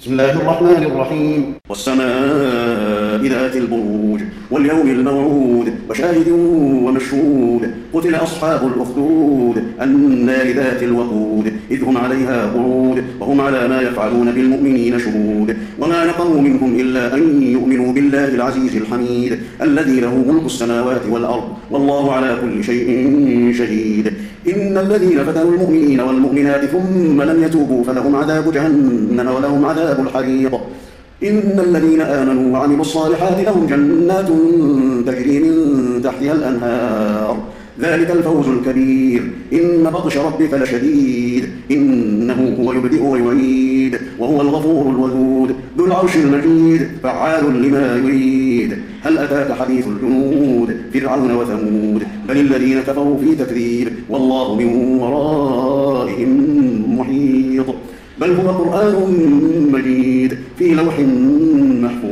بسم الله الرحمن الرحيم. والسماء ذات البروج واليوم الموعود وشاهد ومشهود. قتل أصحاب الأخدود النار ذات الوقود إذ هم عليها قعود وهم على ما يفعلون بالمؤمنين شهود. وما نقموا منهم إلا أن يؤمنوا بالله العزيز الحميد الذي له ملك السماوات والأرض والله على كل شيء شهيد. إن الذين فتنوا المؤمنين والمؤمنات ثم لم يتوبوا فلهم عذاب جهنم ولهم عذاب الحريق. إن الذين آمنوا وعملوا الصالحات لهم جنات تجري من تحتها الأنهار ذلك الفوز الكبير. إن بطش ربك لشديد إنه هو يبدئ ويعيد وهو الغفور الودود ذو العرش المجيد فعال لما يريد. هل أتاك حديث الجنود فرعون وثمود بل الذين كفروا في تكذيب والله من ورائهم محيط. بل هو قرآن مجيد في لوح محفوظ